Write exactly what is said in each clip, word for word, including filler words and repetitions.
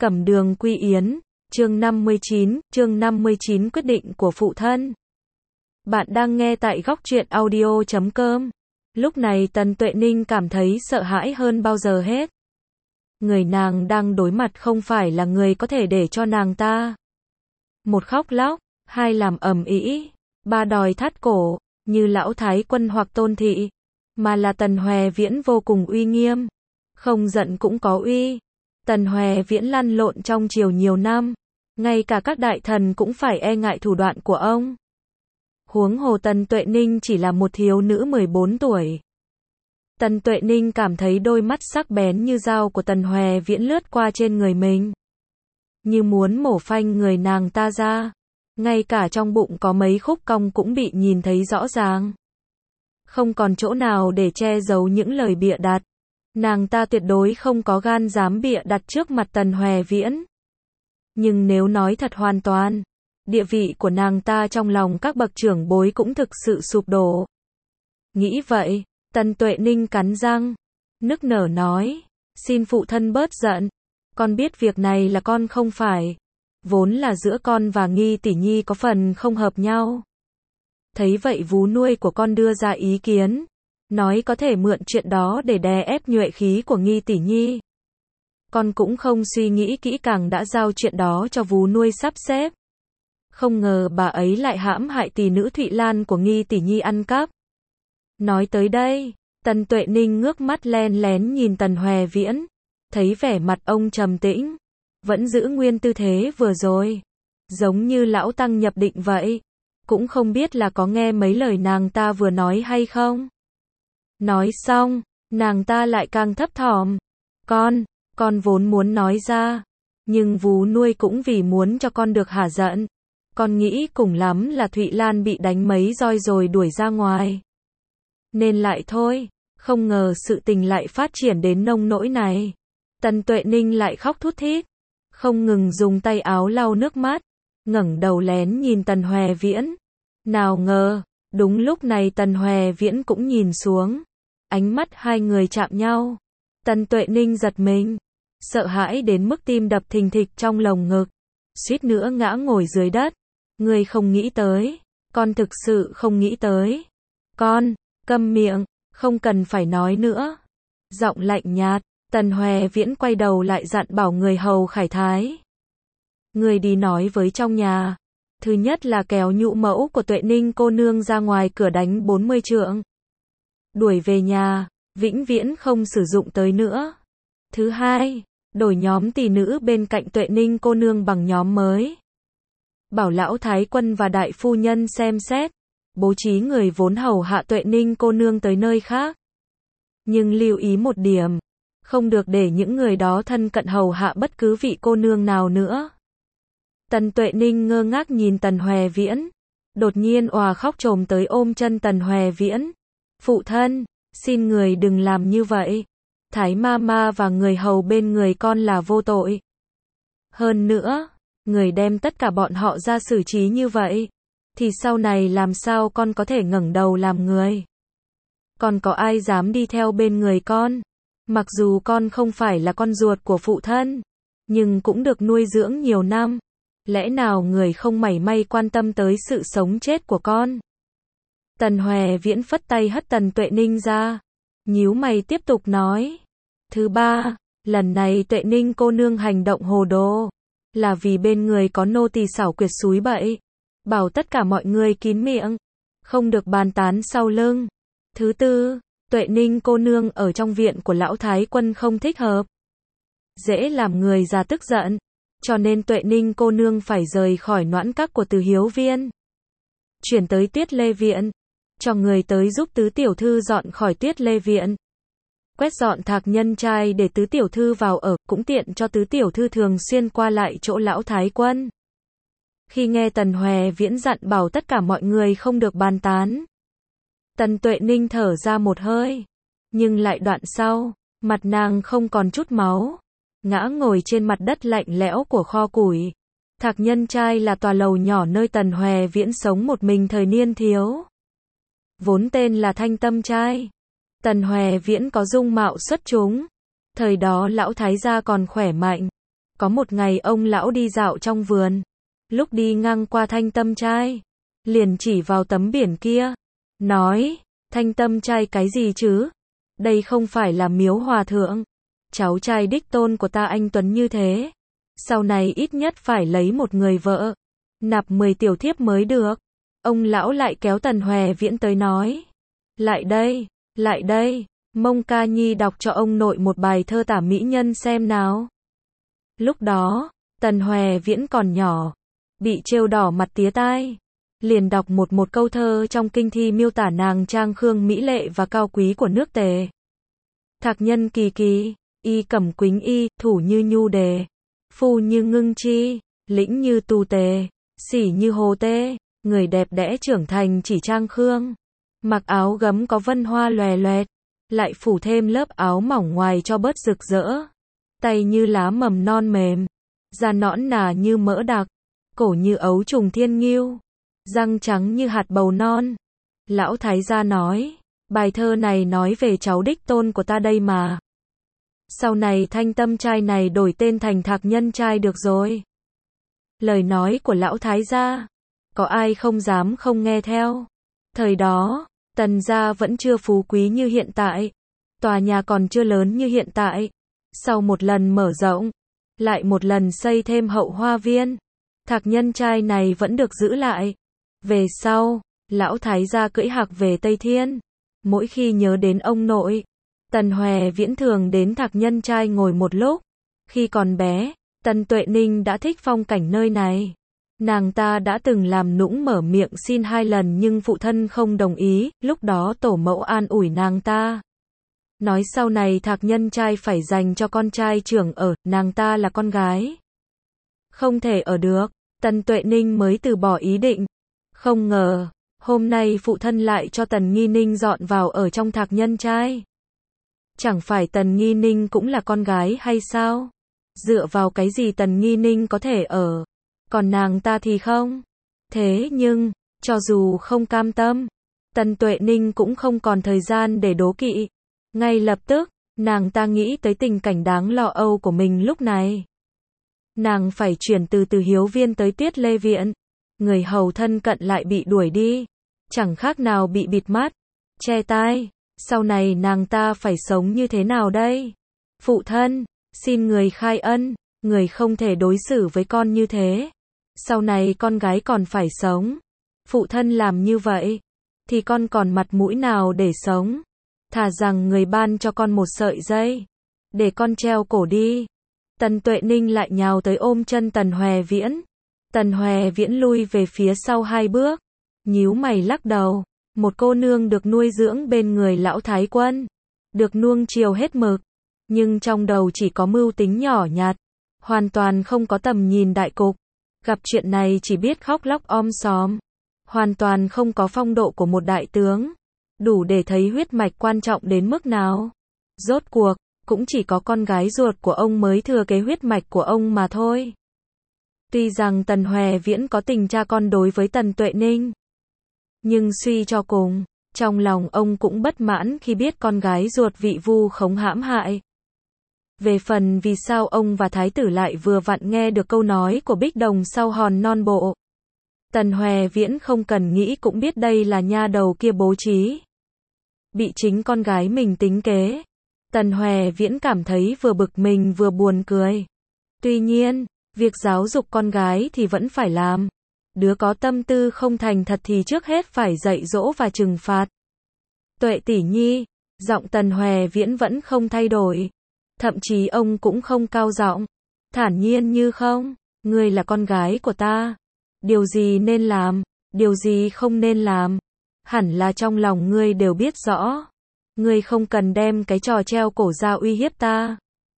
Cẩm đường quy yến, chương năm mươi chín, chương năm mươi chín quyết định của phụ thân. Bạn đang nghe tại góc truyện audio chấm com. Lúc này Tần Tuệ Ninh cảm thấy sợ hãi hơn bao giờ hết. Người nàng đang đối mặt không phải là người có thể để cho nàng ta một khóc lóc, hai làm ầm ĩ, ba đòi thắt cổ, như lão thái quân hoặc Tôn thị, mà là Tần Hoè Viễn vô cùng uy nghiêm, không giận cũng có uy. Tần Hoè Viễn lăn lộn trong triều nhiều năm, ngay cả các đại thần cũng phải e ngại thủ đoạn của ông. Huống hồ Tần Tuệ Ninh chỉ là một thiếu nữ mười bốn tuổi. Tần Tuệ Ninh cảm thấy đôi mắt sắc bén như dao của Tần Hoè Viễn lướt qua trên người mình, như muốn mổ phanh người nàng ta ra. Ngay cả trong bụng có mấy khúc cong cũng bị nhìn thấy rõ ràng. Không còn chỗ nào để che giấu những lời bịa đặt. Nàng ta tuyệt đối không có gan dám bịa đặt trước mặt Tần Hoè Viễn. Nhưng nếu nói thật hoàn toàn, địa vị của nàng ta trong lòng các bậc trưởng bối cũng thực sự sụp đổ. Nghĩ vậy, Tần Tuệ Ninh cắn răng, nức nở nói, xin phụ thân bớt giận, con biết việc này là con không phải. Vốn là giữa con và Nghi tỷ nhi có phần không hợp nhau. Thấy vậy vú nuôi của con đưa ra ý kiến, nói có thể mượn chuyện đó để đè ép nhuệ khí của Nghi tỷ nhi. Con cũng không suy nghĩ kỹ càng đã giao chuyện đó cho vú nuôi sắp xếp. Không ngờ bà ấy lại hãm hại tỷ nữ Thụy Lan của Nghi tỷ nhi ăn cắp. Nói tới đây, Tần Tuệ Ninh ngước mắt len lén nhìn Tần Hoè Viễn, thấy vẻ mặt ông trầm tĩnh, vẫn giữ nguyên tư thế vừa rồi, giống như lão tăng nhập định vậy. Cũng không biết là có nghe mấy lời nàng ta vừa nói hay không. Nói xong, nàng ta lại càng thấp thỏm. Con, con vốn muốn nói ra, nhưng vú nuôi cũng vì muốn cho con được hả giận. Con nghĩ cùng lắm là Thụy Lan bị đánh mấy roi rồi đuổi ra ngoài. Nên lại thôi, không ngờ sự tình lại phát triển đến nông nỗi này. Tần Tuệ Ninh lại khóc thút thít, không ngừng dùng tay áo lau nước mắt, ngẩng đầu lén nhìn Tần Hoè Viễn. Nào ngờ, đúng lúc này Tần Hoè Viễn cũng nhìn xuống. Ánh mắt hai người chạm nhau. Tần Tuệ Ninh giật mình, sợ hãi đến mức tim đập thình thịch trong lồng ngực, suýt nữa ngã ngồi dưới đất. Người không nghĩ tới, con thực sự không nghĩ tới. Con, câm miệng, không cần phải nói nữa. Giọng lạnh nhạt, Tần Hoè Viễn quay đầu lại dặn bảo người hầu Khải Thái. Người đi nói với trong nhà. Thứ nhất là kéo nhũ mẫu của Tuệ Ninh cô nương ra ngoài cửa đánh bốn mươi trượng. Đuổi về nhà, vĩnh viễn không sử dụng tới nữa. Thứ hai, đổi nhóm tỷ nữ bên cạnh Tuệ Ninh cô nương bằng nhóm mới. Bảo lão thái quân và đại phu nhân xem xét, bố trí người vốn hầu hạ Tuệ Ninh cô nương tới nơi khác. Nhưng lưu ý một điểm, không được để những người đó thân cận hầu hạ bất cứ vị cô nương nào nữa. Tần Tuệ Ninh ngơ ngác nhìn Tần Hoè Viễn, đột nhiên òa khóc trồm tới ôm chân Tần Hoè Viễn. Phụ thân, xin người đừng làm như vậy. Thái ma ma và người hầu bên người con là vô tội. Hơn nữa, người đem tất cả bọn họ ra xử trí như vậy, thì sau này làm sao con có thể ngẩng đầu làm người? Còn có ai dám đi theo bên người con? Mặc dù con không phải là con ruột của phụ thân, nhưng cũng được nuôi dưỡng nhiều năm. Lẽ nào người không mảy may quan tâm tới sự sống chết của con? Tần Hoè Viễn phất tay hất Tần Tuệ Ninh ra, nhíu mày tiếp tục nói. Thứ ba, lần này Tuệ Ninh cô nương hành động hồ đồ, là vì bên người có nô tỳ xảo quyệt xúi bậy, bảo tất cả mọi người kín miệng, không được bàn tán sau lưng. Thứ tư, Tuệ Ninh cô nương ở trong viện của lão thái quân không thích hợp, dễ làm người già tức giận, cho nên Tuệ Ninh cô nương phải rời khỏi noãn các của Từ Hiếu Viên, chuyển tới Tuyết Lê Viện, cho người tới giúp tứ tiểu thư dọn khỏi Tuyết Lê Viện, quét dọn Thạc Nhân Trai để tứ tiểu thư vào ở, cũng tiện cho tứ tiểu thư thường xuyên qua lại chỗ lão thái quân. Khi nghe Tần Hoè Viễn dặn bảo tất cả mọi người không được bàn tán, Tần Tuệ Ninh thở ra một hơi, nhưng lại đoạn sau, mặt nàng không còn chút máu, ngã ngồi trên mặt đất lạnh lẽo của kho củi. Thạc Nhân Trai là tòa lầu nhỏ nơi Tần Hoè Viễn sống một mình thời niên thiếu, vốn tên là Thanh Tâm Trai. Tần Hoè Viễn có dung mạo xuất chúng, thời đó lão thái gia còn khỏe mạnh, Có một ngày ông lão đi dạo trong vườn, lúc đi ngang qua Thanh Tâm Trai, liền chỉ vào tấm biển kia, nói, Thanh Tâm Trai cái gì chứ? Đây không phải là miếu hòa thượng. Cháu trai đích tôn của ta anh Tuấn như thế, sau này ít nhất phải lấy một người vợ, nạp mười tiểu thiếp mới được. Ông lão lại kéo Tần Hòe Viễn tới nói, lại đây, lại đây, Mông Ca Nhi đọc cho ông nội một bài thơ tả mỹ nhân xem nào. Lúc đó, Tần Hòe Viễn còn nhỏ, bị trêu đỏ mặt tía tai, liền đọc một một câu thơ trong kinh thi miêu tả nàng trang khương mỹ lệ và cao quý của nước Tề. Thạc nhân kỳ kỳ, y cẩm quýnh y, thủ như nhu đề, phu như ngưng chi, lĩnh như tu tề, sỉ như hồ tê, người đẹp đẽ trưởng thành chỉ trang khương. Mặc áo gấm có vân hoa lòe loẹt, lại phủ thêm lớp áo mỏng ngoài cho bớt rực rỡ. Tay như lá mầm non mềm, da nõn nà như mỡ đặc, cổ như ấu trùng thiên ngưu, răng trắng như hạt bầu non. Lão thái gia nói, bài thơ này nói về cháu đích tôn của ta đây mà. Sau này Thanh Tâm Trai này đổi tên thành Thạc Nhân Trai được rồi. Lời nói của lão thái gia, có ai không dám không nghe theo. Thời đó, Tần gia vẫn chưa phú quý như hiện tại, tòa nhà còn chưa lớn như hiện tại. Sau một lần mở rộng, lại một lần xây thêm hậu hoa viên, Thạc Nhân Trai này vẫn được giữ lại. Về sau, lão thái gia cưỡi hạc về Tây Thiên. Mỗi khi nhớ đến ông nội, Tần Hòe Viễn thường đến Thạc Nhân Trai ngồi một lúc. Khi còn bé, Tần Tuệ Ninh đã thích phong cảnh nơi này. Nàng ta đã từng làm nũng mở miệng xin hai lần nhưng phụ thân không đồng ý, lúc đó tổ mẫu an ủi nàng ta. Nói sau này Thạc Nhân Trai phải dành cho con trai trưởng ở, nàng ta là con gái. Không thể ở được, Tần Tuệ Ninh mới từ bỏ ý định. Không ngờ, hôm nay phụ thân lại cho Tần Nghi Ninh dọn vào ở trong Thạc Nhân Trai. Chẳng phải Tần Nghi Ninh cũng là con gái hay sao? Dựa vào cái gì Tần Nghi Ninh có thể ở, còn nàng ta thì không? Thế nhưng, cho dù không cam tâm, Tần Tuệ Ninh cũng không còn thời gian để đố kỵ. Ngay lập tức, nàng ta nghĩ tới tình cảnh đáng lo âu của mình lúc này. Nàng phải chuyển từ Từ Hiếu Viên tới Tuyết Lê Viện. Người hầu thân cận lại bị đuổi đi, chẳng khác nào bị bịt mắt, che tai. Sau này nàng ta phải sống như thế nào đây? Phụ thân, xin người khai ân, người không thể đối xử với con như thế. Sau này con gái còn phải sống. Phụ thân làm như vậy, thì con còn mặt mũi nào để sống? Thà rằng người ban cho con một sợi dây, để con treo cổ đi. Tần Tuệ Ninh lại nhào tới ôm chân Tần Hòe Viễn. Tần Hòe Viễn lui về phía sau hai bước, nhíu mày lắc đầu. Một cô nương được nuôi dưỡng bên người lão thái quân, được nuông chiều hết mực, nhưng trong đầu chỉ có mưu tính nhỏ nhặt, hoàn toàn không có tầm nhìn đại cục. Gặp chuyện này chỉ biết khóc lóc om sòm, hoàn toàn không có phong độ của một đại tướng, đủ để thấy huyết mạch quan trọng đến mức nào. Rốt cuộc, cũng chỉ có con gái ruột của ông mới thừa kế huyết mạch của ông mà thôi. Tuy rằng Tần Hòe Viễn có tình cha con đối với Tần Tuệ Ninh, nhưng suy cho cùng, trong lòng ông cũng bất mãn khi biết con gái ruột bị vu khống hãm hại. Về phần vì sao ông và thái tử lại vừa vặn nghe được câu nói của Bích Đồng sau hòn non bộ, Tần Hòe Viễn không cần nghĩ cũng biết đây là nha đầu kia bố trí. Bị chính con gái mình tính kế, Tần Hòe Viễn cảm thấy vừa bực mình vừa buồn cười. Tuy nhiên, việc giáo dục con gái thì vẫn phải làm. Đứa có tâm tư không thành thật thì trước hết phải dạy dỗ và trừng phạt. Tuệ tỷ nhi, giọng Tần Hòe Viễn vẫn không thay đổi. Thậm chí ông cũng không cao giọng, thản nhiên như không. Ngươi là con gái của ta. Điều gì nên làm, điều gì không nên làm, hẳn là trong lòng ngươi đều biết rõ. Ngươi không cần đem cái trò treo cổ ra uy hiếp ta.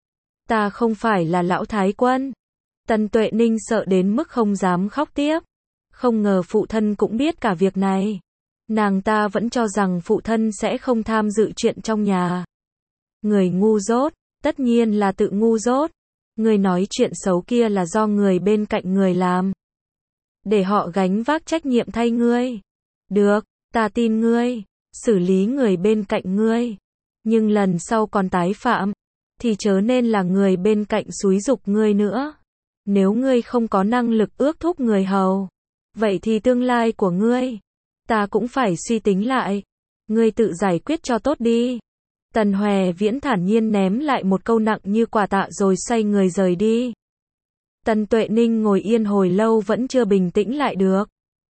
Ta không phải là lão thái quân. Tần Tuệ Ninh sợ đến mức không dám khóc tiếp. Không ngờ phụ thân cũng biết cả việc này. Nàng ta vẫn cho rằng phụ thân sẽ không tham dự chuyện trong nhà. Người ngu dốt, tất nhiên là tự ngu dốt. Người nói chuyện xấu kia là do người bên cạnh người làm, để họ gánh vác trách nhiệm thay ngươi. Được, ta tin ngươi, xử lý người bên cạnh ngươi. Nhưng lần sau còn tái phạm, thì chớ nên là người bên cạnh xúi giục ngươi nữa. Nếu ngươi không có năng lực ước thúc người hầu, vậy thì tương lai của ngươi, ta cũng phải suy tính lại. Ngươi tự giải quyết cho tốt đi. Tần Hoè Viễn thản nhiên ném lại một câu nặng như quả tạ rồi xoay người rời đi. Tần Tuệ Ninh ngồi yên hồi lâu vẫn chưa bình tĩnh lại được.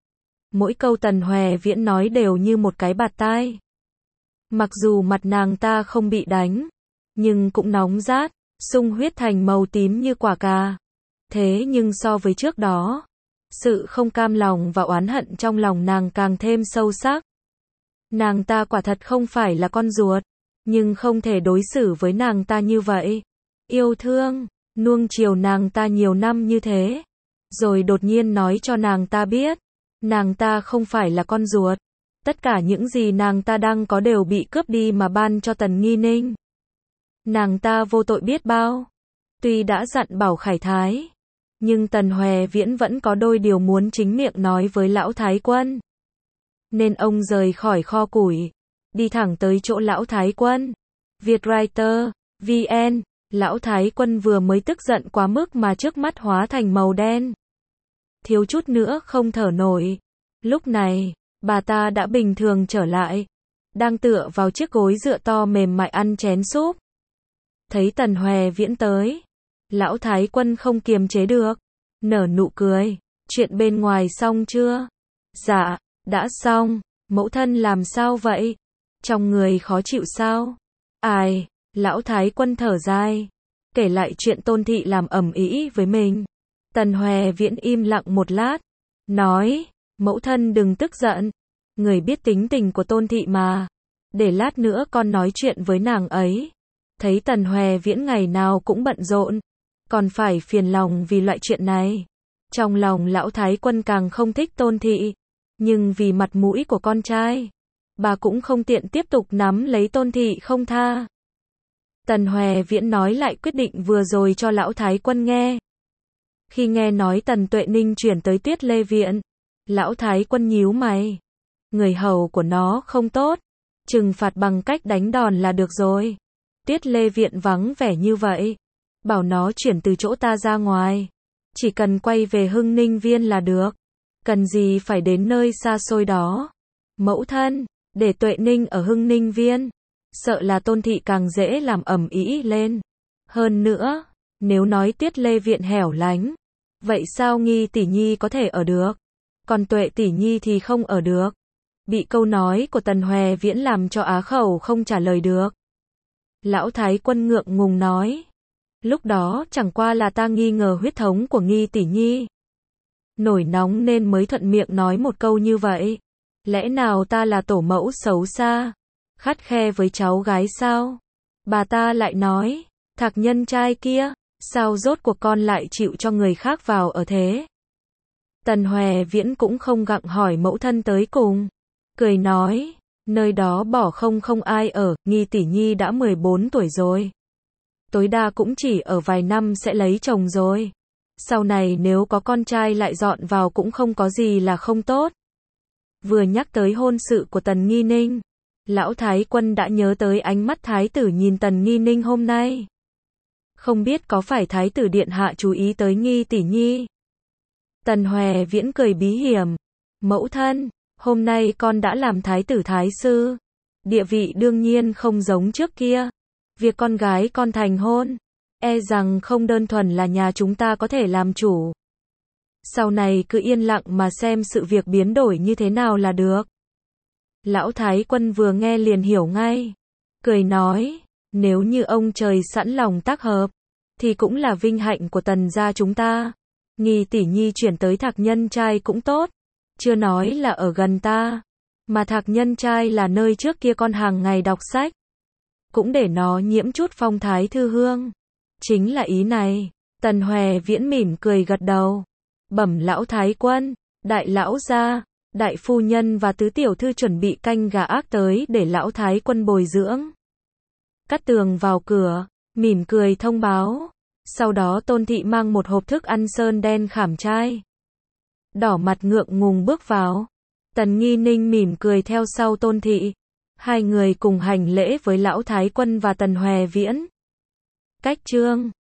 Mỗi câu Tần Hoè Viễn nói đều như một cái bạt tai. Mặc dù mặt nàng ta không bị đánh, nhưng cũng nóng rát, sung huyết thành màu tím như quả cà. Thế nhưng so với trước đó, sự không cam lòng và oán hận trong lòng nàng càng thêm sâu sắc. Nàng ta quả thật không phải là con ruột, nhưng không thể đối xử với nàng ta như vậy. Yêu thương, nuông chiều nàng ta nhiều năm như thế, rồi đột nhiên nói cho nàng ta biết, nàng ta không phải là con ruột. Tất cả những gì nàng ta đang có đều bị cướp đi mà ban cho Tần Nghi Ninh. Nàng ta vô tội biết bao. Tuy đã dặn bảo Khải Thái, nhưng Tần Hoè Viễn vẫn có đôi điều muốn chính miệng nói với lão Thái Quân. Nên ông rời khỏi kho củi, đi thẳng tới chỗ lão Thái Quân. Vietwriter, vê en, lão Thái Quân vừa mới tức giận quá mức mà trước mắt hóa thành màu đen. Thiếu chút nữa không thở nổi. Lúc này, bà ta đã bình thường trở lại, đang tựa vào chiếc gối dựa to mềm mại ăn chén súp. Thấy Tần Hoè Viễn tới, lão Thái Quân không kiềm chế được, nở nụ cười. Chuyện bên ngoài xong chưa? Dạ, đã xong. Mẫu thân làm sao vậy? Trong người khó chịu sao? Ai? Lão Thái Quân thở dài, kể lại chuyện Tôn thị làm ầm ĩ với mình. Tần Hoè Viễn im lặng một lát, nói, mẫu thân đừng tức giận, người biết tính tình của Tôn thị mà, để lát nữa con nói chuyện với nàng ấy. Thấy Tần Hoè Viễn ngày nào cũng bận rộn, còn phải phiền lòng vì loại chuyện này. Trong lòng lão Thái Quân càng không thích Tôn thị, nhưng vì mặt mũi của con trai, bà cũng không tiện tiếp tục nắm lấy Tôn thị không tha. Tần Hoè Viễn nói lại quyết định vừa rồi cho lão Thái Quân nghe. Khi nghe nói Tần Tuệ Ninh chuyển tới Tuyết Lê Viện, lão Thái Quân nhíu mày. Người hầu của nó không tốt, trừng phạt bằng cách đánh đòn là được rồi. Tuyết Lê Viện vắng vẻ như vậy, bảo nó chuyển từ chỗ ta ra ngoài, chỉ cần quay về Hưng Ninh Viên là được, cần gì phải đến nơi xa xôi đó. Mẫu thân, để Tuệ Ninh ở Hưng Ninh Viên, sợ là Tôn thị càng dễ làm ầm ĩ lên. Hơn nữa, nếu nói Tuyết Lê Viện hẻo lánh, vậy sao Nghi tỷ nhi có thể ở được, còn Tuệ tỷ nhi thì không ở được. Bị câu nói của Tần Hoè Viễn làm cho á khẩu không trả lời được. Lão Thái Quân ngượng ngùng nói, lúc đó chẳng qua là ta nghi ngờ huyết thống của Nghi tỷ nhi, nổi nóng nên mới thuận miệng nói một câu như vậy. Lẽ nào ta là tổ mẫu xấu xa, khắt khe với cháu gái sao? Bà ta lại nói, Thạc nhân trai kia, sao rốt cuộc con lại chịu cho người khác vào ở thế? Tần Hoè Viễn cũng không gặng hỏi mẫu thân tới cùng, cười nói, nơi đó bỏ không không ai ở, Nghi tỷ nhi đã mười bốn tuổi rồi, tối đa cũng chỉ ở vài năm sẽ lấy chồng rồi. Sau này nếu có con trai lại dọn vào cũng không có gì là không tốt. Vừa nhắc tới hôn sự của Tần Nghi Ninh, lão Thái Quân đã nhớ tới ánh mắt Thái tử nhìn Tần Nghi Ninh hôm nay. Không biết có phải Thái tử điện hạ chú ý tới Nghi tỷ nhi? Tần Hoè Viễn cười bí hiểm, mẫu thân, hôm nay con đã làm Thái tử Thái sư, địa vị đương nhiên không giống trước kia. Việc con gái con thành hôn, e rằng không đơn thuần là nhà chúng ta có thể làm chủ. Sau này cứ yên lặng mà xem sự việc biến đổi như thế nào là được. Lão Thái Quân vừa nghe liền hiểu ngay, cười nói, nếu như ông trời sẵn lòng tác hợp, thì cũng là vinh hạnh của Tần gia chúng ta. Nghi tỷ nhi chuyển tới Thạc nhân trai cũng tốt, chưa nói là ở gần ta, mà Thạc nhân trai là nơi trước kia con hàng ngày đọc sách, cũng để nó nhiễm chút phong thái thư hương. Chính là ý này. Tần Hoè Viễn mỉm cười gật đầu, bẩm lão Thái Quân, đại lão gia, đại phu nhân và tứ tiểu thư chuẩn bị canh gà ác tới để lão Thái Quân bồi dưỡng. Cát Tường vào cửa, mỉm cười thông báo. Sau đó Tôn thị mang một hộp thức ăn sơn đen khảm trai, đỏ mặt ngượng ngùng bước vào. Tần Nghi Ninh mỉm cười theo sau Tôn thị. Hai người cùng hành lễ với lão Thái Quân và Tần Hoè Viễn. Cách chương